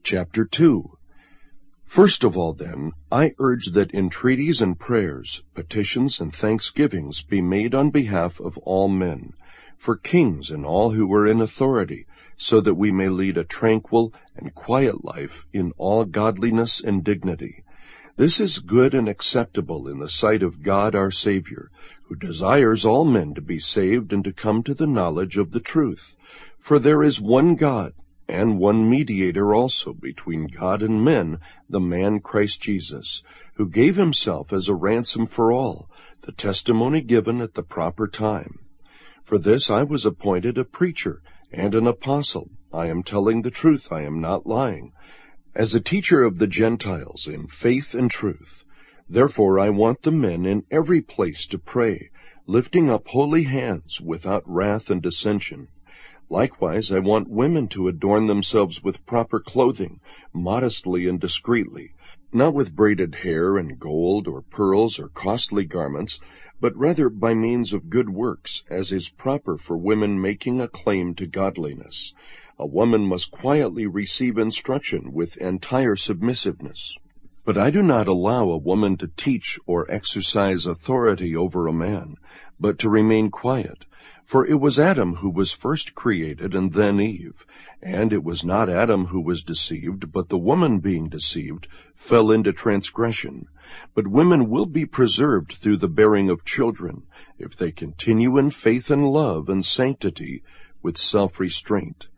Chapter 2. First of all, then, I urge that entreaties and prayers, petitions and thanksgivings be made on behalf of all men, for kings and all who are in authority, so that we may lead a tranquil and quiet life in all godliness and dignity. This is good and acceptable in the sight of God our Savior, who desires all men to be saved and to come to the knowledge of the truth. For there is one God, and one mediator also between God and men, the man Christ Jesus, who gave himself as a ransom for all, the testimony given at the proper time. For this I was appointed a preacher and an apostle. I am telling the truth, I am not lying, as a teacher of the Gentiles in faith and truth. Therefore I want the men in every place to pray, lifting up holy hands without wrath and dissension. Likewise, I want women to adorn themselves with proper clothing, modestly and discreetly, not with braided hair and gold or pearls or costly garments, but rather by means of good works, as is proper for women making a claim to godliness. A woman must quietly receive instruction with entire submissiveness. But I do not allow a woman to teach or exercise authority over a man, but to remain quiet. For it was Adam who was first created, and then Eve. And it was not Adam who was deceived, but the woman being deceived fell into transgression. But women will be preserved through the bearing of children, if they continue in faith and love and sanctity with self-restraint.